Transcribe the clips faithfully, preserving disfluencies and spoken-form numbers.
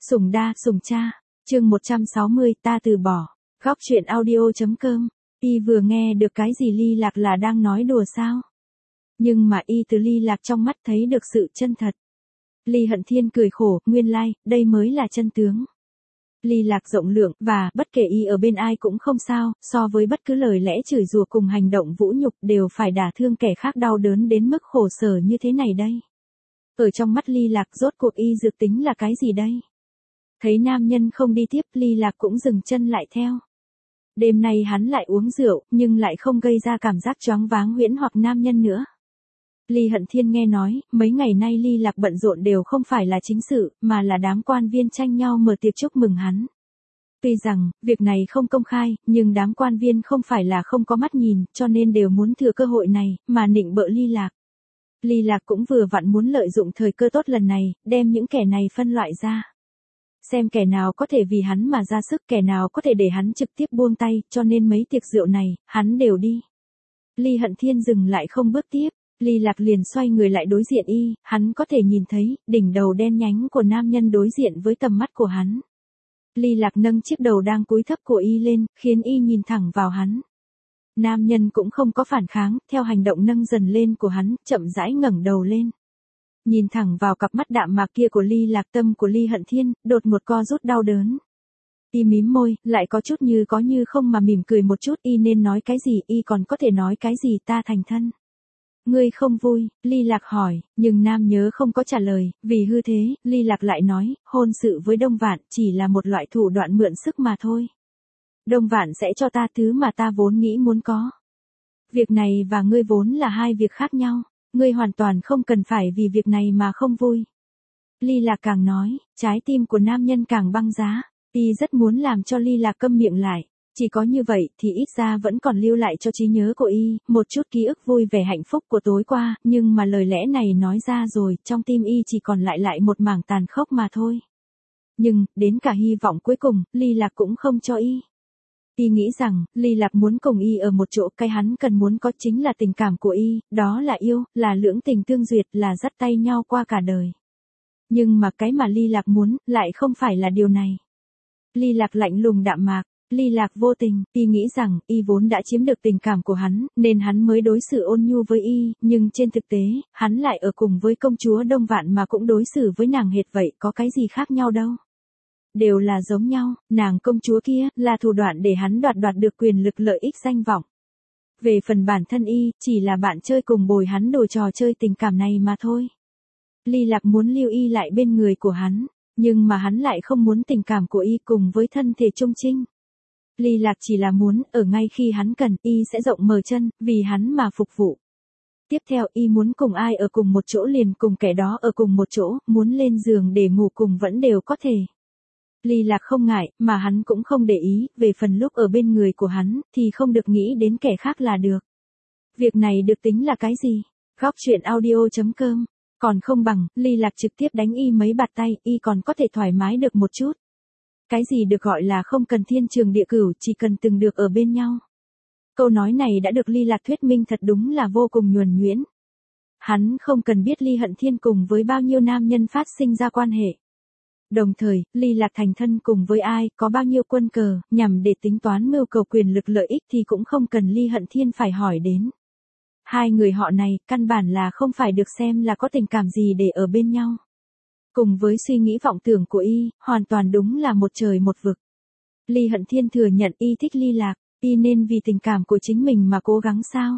Sủng đa, sủng cha. Chương một trăm sáu mươi, ta từ bỏ. Góc truyện audio.com. Y vừa nghe được cái gì Ly Lạc là đang nói đùa sao? Nhưng mà y từ Ly Lạc trong mắt thấy được sự chân thật. Ly Hận Thiên cười khổ, nguyên lai, like, đây mới là chân tướng. Ly Lạc rộng lượng, và, bất kể y ở bên ai cũng không sao, so với bất cứ lời lẽ chửi rủa cùng hành động vũ nhục đều phải đả thương kẻ khác đau đớn đến mức khổ sở như thế này đây. Ở trong mắt Ly Lạc rốt cuộc y dược tính là cái gì đây? Thấy nam nhân không đi tiếp, Ly Lạc cũng dừng chân lại theo. Đêm nay hắn lại uống rượu, nhưng lại không gây ra cảm giác choáng váng huyễn hoặc nam nhân nữa. Ly Hận Thiên nghe nói, mấy ngày nay Ly Lạc bận rộn đều không phải là chính sự, mà là đám quan viên tranh nhau mở tiệc chúc mừng hắn. Tuy rằng, việc này không công khai, nhưng đám quan viên không phải là không có mắt nhìn, cho nên đều muốn thừa cơ hội này, mà nịnh bợ Ly Lạc. Ly Lạc cũng vừa vặn muốn lợi dụng thời cơ tốt lần này, đem những kẻ này phân loại ra. Xem kẻ nào có thể vì hắn mà ra sức, kẻ nào có thể để hắn trực tiếp buông tay, cho nên mấy tiệc rượu này, hắn đều đi. Ly Hận Thiên dừng lại không bước tiếp, Ly Lạc liền xoay người lại đối diện y, hắn có thể nhìn thấy, đỉnh đầu đen nhánh của nam nhân đối diện với tầm mắt của hắn. Ly Lạc nâng chiếc đầu đang cúi thấp của y lên, khiến y nhìn thẳng vào hắn. Nam nhân cũng không có phản kháng, theo hành động nâng dần lên của hắn, chậm rãi ngẩng đầu lên. Nhìn thẳng vào cặp mắt đạm mạc kia của Ly Lạc, tâm của Ly Hận Thiên, đột một co rút đau đớn. Y mím môi, lại có chút như có như không mà mỉm cười một chút, y nên nói cái gì, y còn có thể nói cái gì, ta thành thân. Ngươi không vui, Ly Lạc hỏi, nhưng nam nhớ không có trả lời, vì hư thế, Ly Lạc lại nói, hôn sự với Đông Vạn chỉ là một loại thủ đoạn mượn sức mà thôi. Đông Vạn sẽ cho ta thứ mà ta vốn nghĩ muốn có. Việc này và ngươi vốn là hai việc khác nhau, ngươi hoàn toàn không cần phải vì việc này mà không vui. Ly Lạc càng nói, trái tim của nam nhân càng băng giá, y rất muốn làm cho Ly Lạc câm miệng lại. Chỉ có như vậy thì ít ra vẫn còn lưu lại cho trí nhớ của y, một chút ký ức vui vẻ hạnh phúc của tối qua, nhưng mà lời lẽ này nói ra rồi, trong tim y chỉ còn lại lại một mảng tàn khốc mà thôi. Nhưng, đến cả hy vọng cuối cùng, Ly Lạc cũng không cho y. Y nghĩ rằng, Ly Lạc muốn cùng y ở một chỗ, cái hắn cần muốn có chính là tình cảm của y, đó là yêu, là lưỡng tình tương duyệt, là dắt tay nhau qua cả đời. Nhưng mà cái mà Ly Lạc muốn, lại không phải là điều này. Ly Lạc lạnh lùng đạm mạc. Ly Lạc vô tình, y nghĩ rằng, y vốn đã chiếm được tình cảm của hắn, nên hắn mới đối xử ôn nhu với y, nhưng trên thực tế, hắn lại ở cùng với công chúa Đông Vạn mà cũng đối xử với nàng hệt vậy, có cái gì khác nhau đâu. Đều là giống nhau, nàng công chúa kia, là thủ đoạn để hắn đoạt đoạt được quyền lực lợi ích danh vọng. Về phần bản thân y, chỉ là bạn chơi cùng bồi hắn đồ trò chơi tình cảm này mà thôi. Ly Lạc muốn lưu y lại bên người của hắn, nhưng mà hắn lại không muốn tình cảm của y cùng với thân thể chung trinh. Ly Lạc chỉ là muốn, ở ngay khi hắn cần, y sẽ rộng mở chân, vì hắn mà phục vụ. Tiếp theo, y muốn cùng ai ở cùng một chỗ liền cùng kẻ đó ở cùng một chỗ, muốn lên giường để ngủ cùng vẫn đều có thể. Ly Lạc không ngại, mà hắn cũng không để ý, về phần lúc ở bên người của hắn, thì không được nghĩ đến kẻ khác là được. Việc này được tính là cái gì? Góc truyện audio.com. Còn không bằng, Ly Lạc trực tiếp đánh y mấy bạt tay, y còn có thể thoải mái được một chút. Cái gì được gọi là không cần thiên trường địa cửu, chỉ cần từng được ở bên nhau. Câu nói này đã được Ly Lạc thuyết minh thật đúng là vô cùng nhuần nhuyễn. Hắn không cần biết Ly Hận Thiên cùng với bao nhiêu nam nhân phát sinh ra quan hệ. Đồng thời, Ly Lạc thành thân cùng với ai, có bao nhiêu quân cờ, nhằm để tính toán mưu cầu quyền lực lợi ích thì cũng không cần Ly Hận Thiên phải hỏi đến. Hai người họ này, căn bản là không phải được xem là có tình cảm gì để ở bên nhau. Cùng với suy nghĩ vọng tưởng của y, hoàn toàn đúng là một trời một vực. Ly Hận Thiên thừa nhận y thích Ly Lạc, y nên vì tình cảm của chính mình mà cố gắng sao?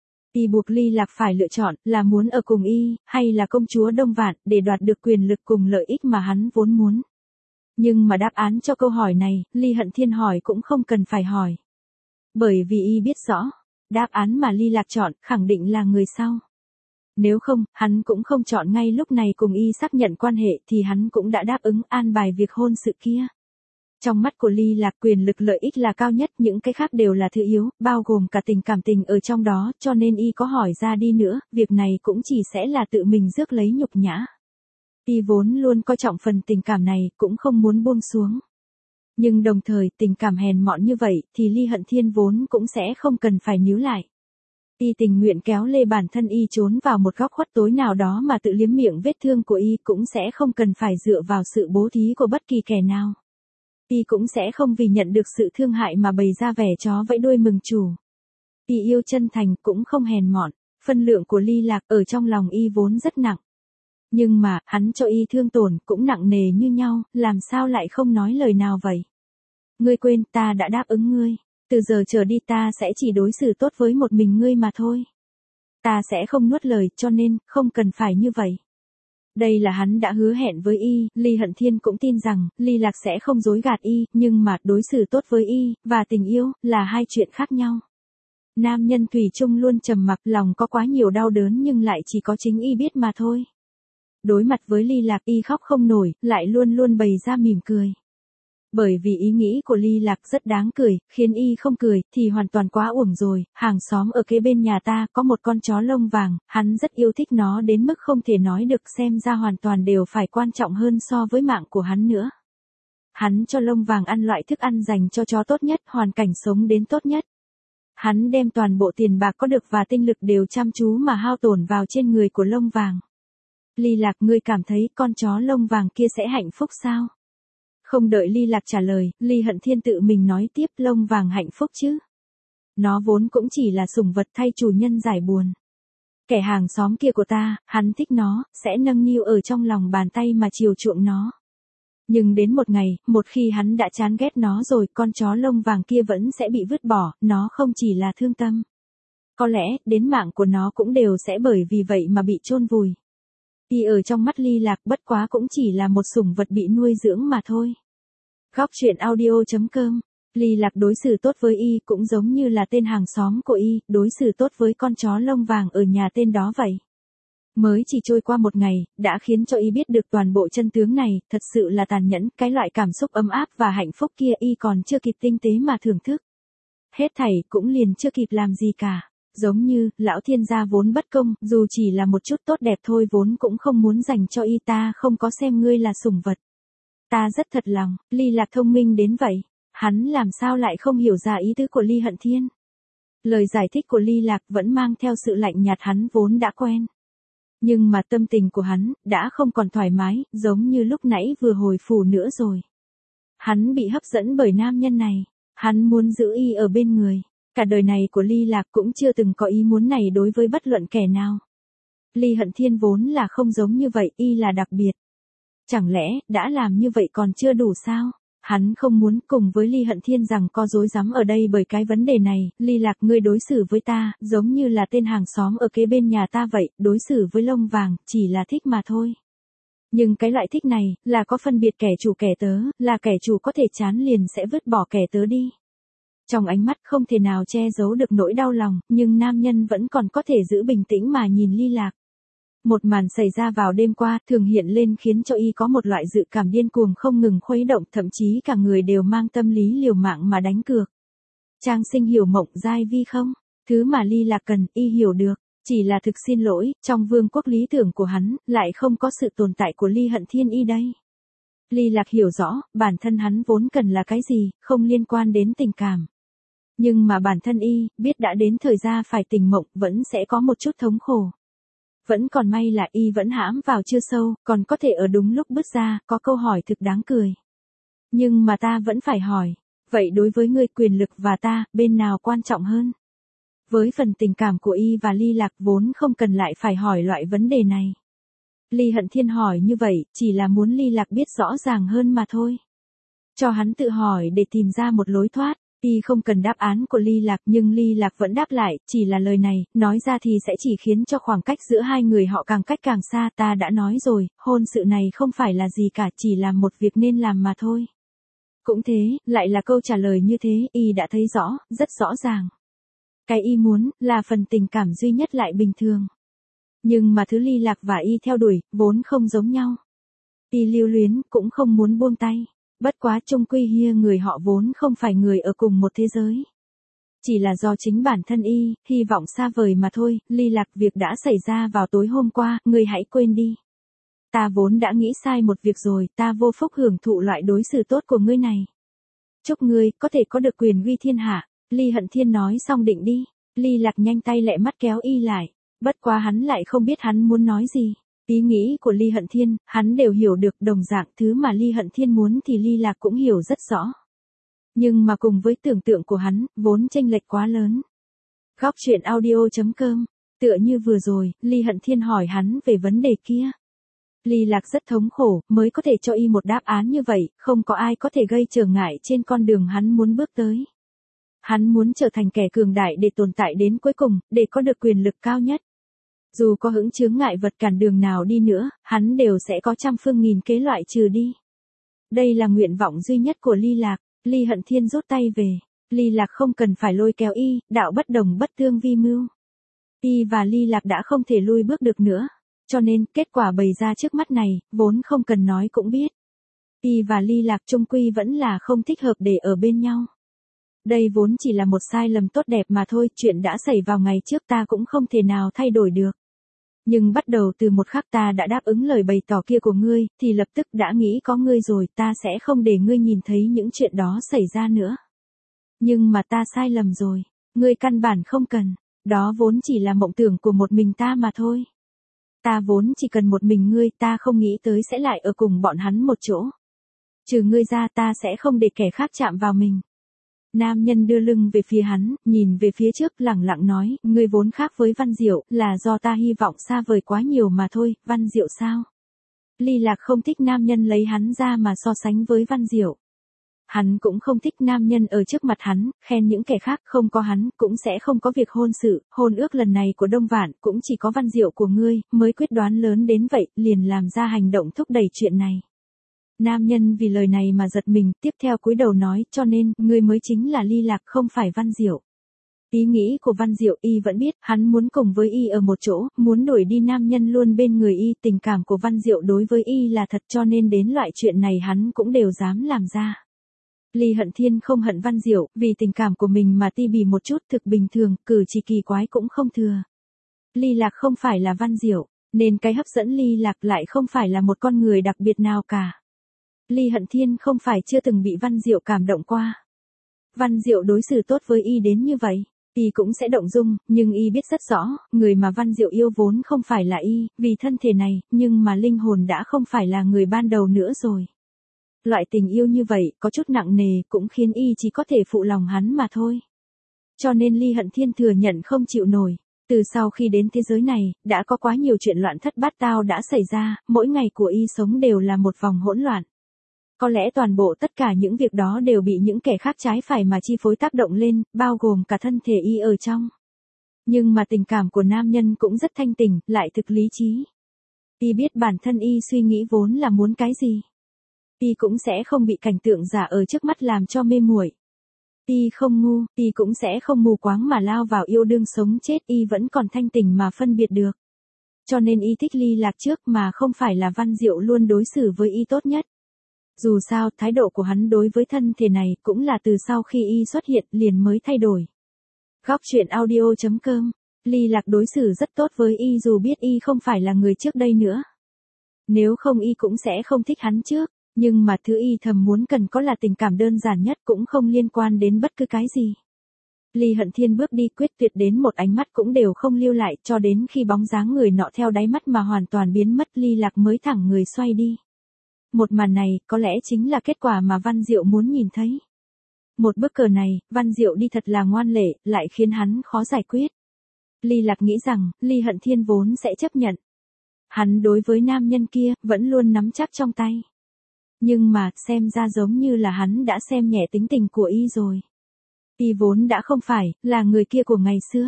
Y buộc Ly Lạc phải lựa chọn là muốn ở cùng y, hay là công chúa Đông Vạn để đoạt được quyền lực cùng lợi ích mà hắn vốn muốn. Nhưng mà đáp án cho câu hỏi này, Ly Hận Thiên hỏi cũng không cần phải hỏi. Bởi vì y biết rõ, đáp án mà Ly Lạc chọn khẳng định là người sau. Nếu không, hắn cũng không chọn ngay lúc này cùng y xác nhận quan hệ thì hắn cũng đã đáp ứng an bài việc hôn sự kia. Trong mắt của Ly Lạc quyền lực lợi ích là cao nhất, những cái khác đều là thứ yếu, bao gồm cả tình cảm tình ở trong đó, cho nên y có hỏi ra đi nữa, việc này cũng chỉ sẽ là tự mình rước lấy nhục nhã. Y vốn luôn coi trọng phần tình cảm này, cũng không muốn buông xuống. Nhưng đồng thời, tình cảm hèn mọn như vậy, thì Ly Hận Thiên vốn cũng sẽ không cần phải níu lại. Y tình nguyện kéo lê bản thân y trốn vào một góc khuất tối nào đó mà tự liếm miệng vết thương của y, cũng sẽ không cần phải dựa vào sự bố thí của bất kỳ kẻ nào. Y cũng sẽ không vì nhận được sự thương hại mà bày ra vẻ chó vẫy đuôi mừng chủ. Y yêu chân thành, cũng không hèn mọn. Phân lượng của Ly Lạc ở trong lòng y vốn rất nặng. Nhưng mà, hắn cho y thương tổn cũng nặng nề như nhau, làm sao lại không nói lời nào vậy? Ngươi quên, ta đã đáp ứng ngươi. Từ giờ trở đi ta sẽ chỉ đối xử tốt với một mình ngươi mà thôi. Ta sẽ không nuốt lời, cho nên, không cần phải như vậy. Đây là hắn đã hứa hẹn với y, Ly Hận Thiên cũng tin rằng, Ly Lạc sẽ không dối gạt y, nhưng mà, đối xử tốt với y, và tình yêu, là hai chuyện khác nhau. Nam nhân thủy chung luôn trầm mặc, lòng có quá nhiều đau đớn nhưng lại chỉ có chính y biết mà thôi. Đối mặt với Ly Lạc y khóc không nổi, lại luôn luôn bày ra mỉm cười. Bởi vì ý nghĩ của Ly Lạc rất đáng cười, khiến y không cười, thì hoàn toàn quá uổng rồi. Hàng xóm ở kế bên nhà ta có một con chó lông vàng, hắn rất yêu thích nó đến mức không thể nói được, xem ra hoàn toàn đều phải quan trọng hơn so với mạng của hắn nữa. Hắn cho lông vàng ăn loại thức ăn dành cho chó tốt nhất, hoàn cảnh sống đến tốt nhất. Hắn đem toàn bộ tiền bạc có được và tinh lực đều chăm chú mà hao tổn vào trên người của lông vàng. Ly Lạc, ngươi cảm thấy con chó lông vàng kia sẽ hạnh phúc sao? Không đợi Ly Lạc trả lời, Ly Hận Thiên tự mình nói tiếp, lông vàng hạnh phúc chứ. Nó vốn cũng chỉ là sủng vật thay chủ nhân giải buồn. Kẻ hàng xóm kia của ta, hắn thích nó, sẽ nâng niu ở trong lòng bàn tay mà chiều chuộng nó. Nhưng đến một ngày, một khi hắn đã chán ghét nó rồi, con chó lông vàng kia vẫn sẽ bị vứt bỏ, nó không chỉ là thương tâm. Có lẽ, đến mạng của nó cũng đều sẽ bởi vì vậy mà bị chôn vùi. Y ở trong mắt Ly Lạc bất quá cũng chỉ là một sủng vật bị nuôi dưỡng mà thôi. Góc truyện audio chấm com. Ly Lạc đối xử tốt với y cũng giống như là tên hàng xóm của y, đối xử tốt với con chó lông vàng ở nhà tên đó vậy. Mới chỉ trôi qua một ngày, đã khiến cho y biết được toàn bộ chân tướng này, thật sự là tàn nhẫn, cái loại cảm xúc ấm áp và hạnh phúc kia y còn chưa kịp tinh tế mà thưởng thức. Hết thảy cũng liền chưa kịp làm gì cả. Giống như, lão thiên gia vốn bất công, dù chỉ là một chút tốt đẹp thôi vốn cũng không muốn dành cho y, ta không có xem ngươi là sủng vật. Ta rất thật lòng. Ly Lạc thông minh đến vậy. Hắn làm sao lại không hiểu ra ý tứ của Ly Hận Thiên. Lời giải thích của Ly Lạc vẫn mang theo sự lạnh nhạt hắn vốn đã quen. Nhưng mà tâm tình của hắn, đã không còn thoải mái, giống như lúc nãy vừa hồi phủ nữa rồi. Hắn bị hấp dẫn bởi nam nhân này. Hắn muốn giữ y ở bên người. Cả đời này của Ly Lạc cũng chưa từng có ý muốn này đối với bất luận kẻ nào. Ly Hận Thiên vốn là không giống như vậy, y là đặc biệt. Chẳng lẽ, đã làm như vậy còn chưa đủ sao? Hắn không muốn cùng với Ly Hận Thiên rằng có rối rắm ở đây bởi cái vấn đề này. Ly Lạc, ngươi đối xử với ta, giống như là tên hàng xóm ở kế bên nhà ta vậy, đối xử với lông vàng, chỉ là thích mà thôi. Nhưng cái loại thích này, là có phân biệt kẻ chủ kẻ tớ, là kẻ chủ có thể chán liền sẽ vứt bỏ kẻ tớ đi. Trong ánh mắt không thể nào che giấu được nỗi đau lòng, nhưng nam nhân vẫn còn có thể giữ bình tĩnh mà nhìn Ly Lạc. Một màn xảy ra vào đêm qua, thường hiện lên khiến cho y có một loại dự cảm điên cuồng không ngừng khuấy động, thậm chí cả người đều mang tâm lý liều mạng mà đánh cược. Trang sinh hiểu mộng giai vi không? Thứ mà Ly Lạc cần, y hiểu được. Chỉ là thực xin lỗi, trong vương quốc lý tưởng của hắn, lại không có sự tồn tại của Ly Hận Thiên y đây. Ly Lạc hiểu rõ, bản thân hắn vốn cần là cái gì, không liên quan đến tình cảm. Nhưng mà bản thân y, biết đã đến thời gian phải tình mộng, vẫn sẽ có một chút thống khổ. Vẫn còn may là y vẫn hãm vào chưa sâu, còn có thể ở đúng lúc bước ra, có câu hỏi thực đáng cười. Nhưng mà ta vẫn phải hỏi, vậy đối với ngươi quyền lực và ta, bên nào quan trọng hơn? Với phần tình cảm của y và Ly Lạc vốn không cần lại phải hỏi loại vấn đề này. Ly Hận Thiên hỏi như vậy, chỉ là muốn Ly Lạc biết rõ ràng hơn mà thôi. Cho hắn tự hỏi để tìm ra một lối thoát. Y không cần đáp án của Ly Lạc nhưng Ly Lạc vẫn đáp lại, chỉ là lời này, nói ra thì sẽ chỉ khiến cho khoảng cách giữa hai người họ càng cách càng xa. Ta đã nói rồi, hôn sự này không phải là gì cả, chỉ là một việc nên làm mà thôi. Cũng thế, lại là câu trả lời như thế, Y đã thấy rõ, rất rõ ràng. Cái Y muốn, là phần tình cảm duy nhất lại bình thường. Nhưng mà thứ Ly Lạc và Y theo đuổi, vốn không giống nhau. Y lưu luyến, cũng không muốn buông tay. Bất quá chung quy hia người họ vốn không phải người ở cùng một thế giới. Chỉ là do chính bản thân y, hy vọng xa vời mà thôi. Ly Lạc, việc đã xảy ra vào tối hôm qua, ngươi hãy quên đi. Ta vốn đã nghĩ sai một việc rồi, ta vô phúc hưởng thụ loại đối xử tốt của ngươi này. Chúc ngươi, có thể có được quyền uy thiên hạ. Ly Hận Thiên nói xong định đi. Ly Lạc nhanh tay lẹ mắt kéo y lại, bất quá hắn lại không biết hắn muốn nói gì. Ý nghĩ của Ly Hận Thiên, hắn đều hiểu được, đồng dạng thứ mà Ly Hận Thiên muốn thì Ly Lạc cũng hiểu rất rõ. Nhưng mà cùng với tưởng tượng của hắn, vốn chênh lệch quá lớn. Góc truyện audio chấm com, tựa như vừa rồi, Ly Hận Thiên hỏi hắn về vấn đề kia. Ly Lạc rất thống khổ, mới có thể cho y một đáp án như vậy, không có ai có thể gây trở ngại trên con đường hắn muốn bước tới. Hắn muốn trở thành kẻ cường đại để tồn tại đến cuối cùng, để có được quyền lực cao nhất. Dù có hững chướng ngại vật cản đường nào đi nữa, hắn đều sẽ có trăm phương nghìn kế loại trừ đi. Đây là nguyện vọng duy nhất của Ly Lạc. Ly Hận Thiên rút tay về. Ly Lạc không cần phải lôi kéo y, đạo bất đồng bất tương vi mưu. Y và Ly Lạc đã không thể lui bước được nữa. Cho nên, kết quả bày ra trước mắt này, vốn không cần nói cũng biết. Y và Ly Lạc chung quy vẫn là không thích hợp để ở bên nhau. Đây vốn chỉ là một sai lầm tốt đẹp mà thôi, chuyện đã xảy vào ngày trước ta cũng không thể nào thay đổi được. Nhưng bắt đầu từ một khắc ta đã đáp ứng lời bày tỏ kia của ngươi, thì lập tức đã nghĩ có ngươi rồi, ta sẽ không để ngươi nhìn thấy những chuyện đó xảy ra nữa. Nhưng mà ta sai lầm rồi, ngươi căn bản không cần, đó vốn chỉ là mộng tưởng của một mình ta mà thôi. Ta vốn chỉ cần một mình ngươi, ta không nghĩ tới sẽ lại ở cùng bọn hắn một chỗ. Trừ ngươi ra ta sẽ không để kẻ khác chạm vào mình. Nam nhân đưa lưng về phía hắn, nhìn về phía trước lẳng lặng nói, ngươi vốn khác với Văn Diệu, là do ta hy vọng xa vời quá nhiều mà thôi, Văn Diệu sao? Ly Lạc không thích nam nhân lấy hắn ra mà so sánh với Văn Diệu. Hắn cũng không thích nam nhân ở trước mặt hắn, khen những kẻ khác, không có hắn, cũng sẽ không có việc hôn sự, hôn ước lần này của Đông Vạn, cũng chỉ có Văn Diệu của ngươi, mới quyết đoán lớn đến vậy, liền làm ra hành động thúc đẩy chuyện này. Nam nhân vì lời này mà giật mình, tiếp theo cúi đầu nói, cho nên, ngươi mới chính là Ly Lạc không phải Văn Diệu. Ý nghĩ của Văn Diệu y vẫn biết, hắn muốn cùng với y ở một chỗ, muốn đuổi đi nam nhân luôn bên người y, tình cảm của Văn Diệu đối với y là thật, cho nên đến loại chuyện này hắn cũng đều dám làm ra. Ly Hận Thiên không hận Văn Diệu, vì tình cảm của mình mà ti bỉ một chút thực bình thường, cử chỉ kỳ quái cũng không thừa. Ly Lạc không phải là Văn Diệu, nên cái hấp dẫn Ly Lạc lại không phải là một con người đặc biệt nào cả. Ly Hận Thiên không phải chưa từng bị Văn Diệu cảm động qua. Văn Diệu đối xử tốt với y đến như vậy, y cũng sẽ động dung, nhưng y biết rất rõ, người mà Văn Diệu yêu vốn không phải là y, vì thân thể này, nhưng mà linh hồn đã không phải là người ban đầu nữa rồi. Loại tình yêu như vậy, có chút nặng nề, cũng khiến y chỉ có thể phụ lòng hắn mà thôi. Cho nên Ly Hận Thiên thừa nhận không chịu nổi. Từ sau khi đến thế giới này, đã có quá nhiều chuyện loạn thất bát tao đã xảy ra, mỗi ngày của y sống đều là một vòng hỗn loạn. Có lẽ toàn bộ tất cả những việc đó đều bị những kẻ khác trái phải mà chi phối tác động lên, bao gồm cả thân thể y ở trong. Nhưng mà tình cảm của nam nhân cũng rất thanh tỉnh, lại thực lý trí. Y biết bản thân y suy nghĩ vốn là muốn cái gì. Y cũng sẽ không bị cảnh tượng giả ở trước mắt làm cho mê muội. Y không ngu, y cũng sẽ không mù quáng mà lao vào yêu đương sống chết, y vẫn còn thanh tỉnh mà phân biệt được. Cho nên y thích Ly Lạc trước mà không phải là Văn Diệu luôn đối xử với y tốt nhất. Dù sao, thái độ của hắn đối với thân thể này cũng là từ sau khi y xuất hiện liền mới thay đổi. Góc truyện audio chấm com, Ly Lạc đối xử rất tốt với y dù biết y không phải là người trước đây nữa. Nếu không y cũng sẽ không thích hắn trước, nhưng mà thứ y thầm muốn cần có là tình cảm đơn giản nhất cũng không liên quan đến bất cứ cái gì. Ly Hận Thiên bước đi quyết tuyệt đến một ánh mắt cũng đều không lưu lại cho đến khi bóng dáng người nọ theo đáy mắt mà hoàn toàn biến mất Ly Lạc mới thẳng người xoay đi. Một màn này có lẽ chính là kết quả mà Văn Diệu muốn nhìn thấy. Một bước cờ này, Văn Diệu đi thật là ngoan lệ, lại khiến hắn khó giải quyết. Ly Lạc nghĩ rằng, Ly Hận Thiên vốn sẽ chấp nhận. Hắn đối với nam nhân kia, vẫn luôn nắm chắc trong tay. Nhưng mà, xem ra giống như là hắn đã xem nhẹ tính tình của y rồi. Y vốn đã không phải, là người kia của ngày xưa.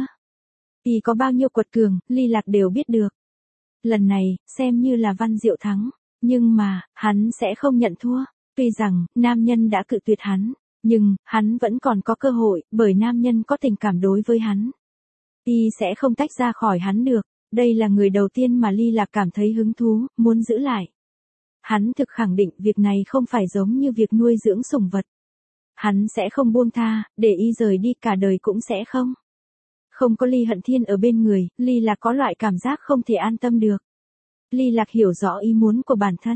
Y có bao nhiêu quật cường, Ly Lạc đều biết được. Lần này, xem như là Văn Diệu thắng. Nhưng mà, hắn sẽ không nhận thua. Tuy rằng, nam nhân đã cự tuyệt hắn. Nhưng, hắn vẫn còn có cơ hội, bởi nam nhân có tình cảm đối với hắn. Y sẽ không tách ra khỏi hắn được. Đây là người đầu tiên mà Ly Lạc cảm thấy hứng thú, muốn giữ lại. Hắn thực khẳng định việc này không phải giống như việc nuôi dưỡng sủng vật. Hắn sẽ không buông tha, để y rời đi cả đời cũng sẽ không. Không có Ly Hận Thiên ở bên người, Ly Lạc có loại cảm giác không thể an tâm được. Ly Lạc hiểu rõ ý muốn của bản thân.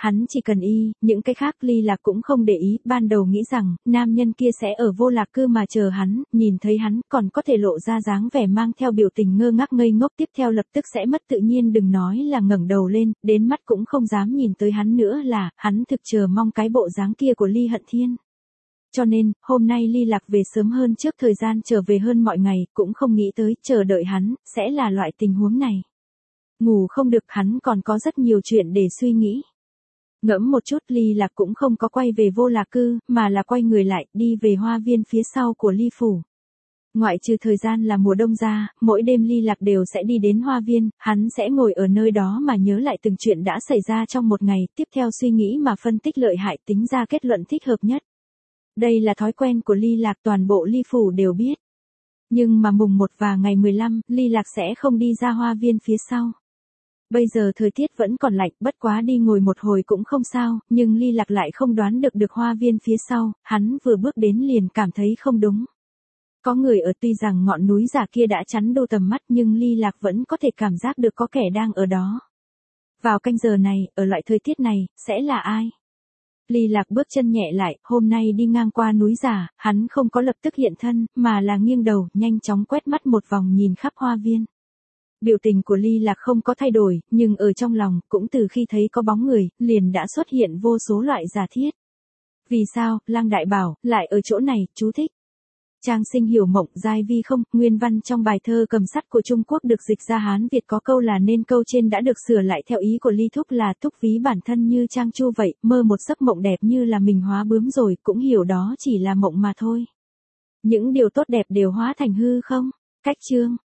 hắn chỉ cần y, những cái khác Ly Lạc cũng không để ý, ban đầu nghĩ rằng, nam nhân kia sẽ ở Vô Lạc Cư mà chờ hắn, nhìn thấy hắn, còn có thể lộ ra dáng vẻ mang theo biểu tình ngơ ngác ngây ngốc, tiếp theo lập tức sẽ mất tự nhiên, đừng nói là ngẩng đầu lên, đến mắt cũng không dám nhìn tới hắn nữa là, hắn thực chờ mong cái bộ dáng kia của Ly Hận Thiên. Cho nên, hôm nay Ly Lạc về sớm hơn trước thời gian trở về hơn mọi ngày, cũng không nghĩ tới, chờ đợi hắn, sẽ là loại tình huống này. Ngủ không được, hắn còn có rất nhiều chuyện để suy nghĩ. Ngẫm một chút, Ly Lạc cũng không có quay về Vô Lạc Cư, mà là quay người lại, đi về hoa viên phía sau của Ly Phủ. Ngoại trừ thời gian là mùa đông ra, mỗi đêm Ly Lạc đều sẽ đi đến hoa viên, hắn sẽ ngồi ở nơi đó mà nhớ lại từng chuyện đã xảy ra trong một ngày, tiếp theo suy nghĩ mà phân tích lợi hại, tính ra kết luận thích hợp nhất. Đây là thói quen của Ly Lạc, toàn bộ Ly Phủ đều biết. Nhưng mà mùng một và ngày mười lăm, Ly Lạc sẽ không đi ra hoa viên phía sau. Bây giờ thời tiết vẫn còn lạnh, bất quá đi ngồi một hồi cũng không sao, nhưng Ly Lạc lại không đoán được được hoa viên phía sau, hắn vừa bước đến liền cảm thấy không đúng. Có người ở, tuy rằng ngọn núi giả kia đã chắn đô tầm mắt nhưng Ly Lạc vẫn có thể cảm giác được có kẻ đang ở đó. Vào canh giờ này, ở loại thời tiết này, sẽ là ai? Ly Lạc bước chân nhẹ lại, hôm nay đi ngang qua núi giả, hắn không có lập tức hiện thân, mà là nghiêng đầu, nhanh chóng quét mắt một vòng nhìn khắp hoa viên. Biểu tình của Ly Lạc không có thay đổi, nhưng ở trong lòng, cũng từ khi thấy có bóng người, liền đã xuất hiện vô số loại giả thiết. Vì sao, Lang Đại Bảo, lại ở chỗ này, chú thích. Trang Sinh hiểu mộng, giai vi không, nguyên văn trong bài thơ Cầm Sắt của Trung Quốc được dịch ra Hán Việt có câu là nên câu trên đã được sửa lại theo ý của Ly Thúc là thúc ví bản thân như Trang Chu vậy, mơ một giấc mộng đẹp như là mình hóa bướm rồi, cũng hiểu đó chỉ là mộng mà thôi. Những điều tốt đẹp đều hóa thành hư không? Cách chương.